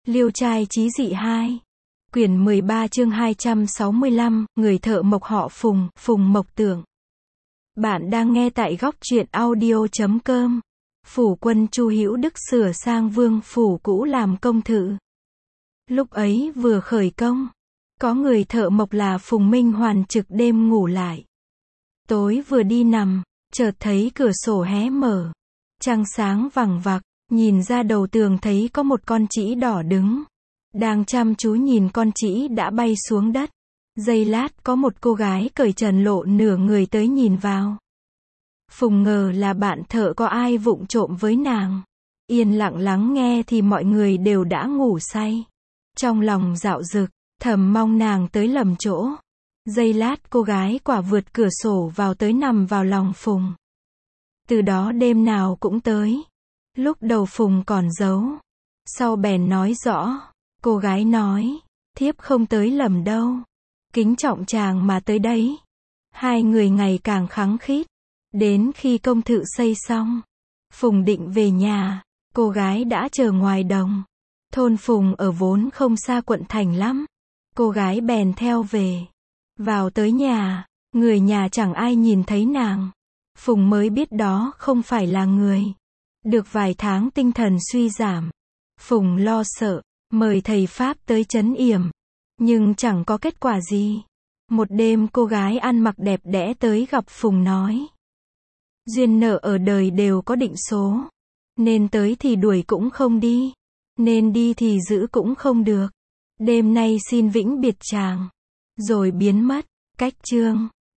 Liêu trai chí dị 2. Quyển 13 chương 265, người thợ mộc họ Phùng, Phùng Mộc Tưởng. Bạn đang nghe tại góc truyện audio.com. Phủ quân Chu Hữu Đức sửa sang vương phủ cũ làm công thự. Lúc ấy vừa khởi công, có người thợ mộc là Phùng Minh Hoàn trực đêm ngủ lại. Tối vừa đi nằm, chợt thấy cửa sổ hé mở. Trăng sáng vằng vặc, nhìn ra đầu tường thấy có một con trĩ đỏ đứng. Đang chăm chú nhìn con trĩ đã bay xuống đất. Giây lát có một cô gái cởi trần lộ nửa người tới nhìn vào. Phùng ngờ là bạn thợ có ai vụng trộm với nàng. Yên lặng lắng nghe thì mọi người đều đã ngủ say. Trong lòng dạo dực, thầm mong nàng tới lầm chỗ. Giây lát cô gái quả vượt cửa sổ vào tới nằm vào lòng Phùng. Từ đó đêm nào cũng tới. Lúc đầu Phùng còn giấu. Sau bèn nói rõ. Cô gái nói, thiếp không tới lầm đâu. Kính trọng chàng mà tới đấy. Hai người ngày càng khăng khít. Đến khi công thự xây xong, Phùng định về nhà. Cô gái đã chờ ngoài đồng. Thôn Phùng ở vốn không xa quận thành lắm. Cô gái bèn theo về. Vào tới nhà, người nhà chẳng ai nhìn thấy nàng. Phùng mới biết đó không phải là người. Được vài tháng tinh thần suy giảm. Phùng lo sợ, mời thầy Pháp tới trấn yểm. Nhưng chẳng có kết quả gì. Một đêm cô gái ăn mặc đẹp đẽ tới gặp Phùng nói. Duyên nợ ở đời đều có định số. Nên tới thì đuổi cũng không đi. Nên đi thì giữ cũng không được. Đêm nay xin vĩnh biệt chàng. Rồi biến mất. Cách chương.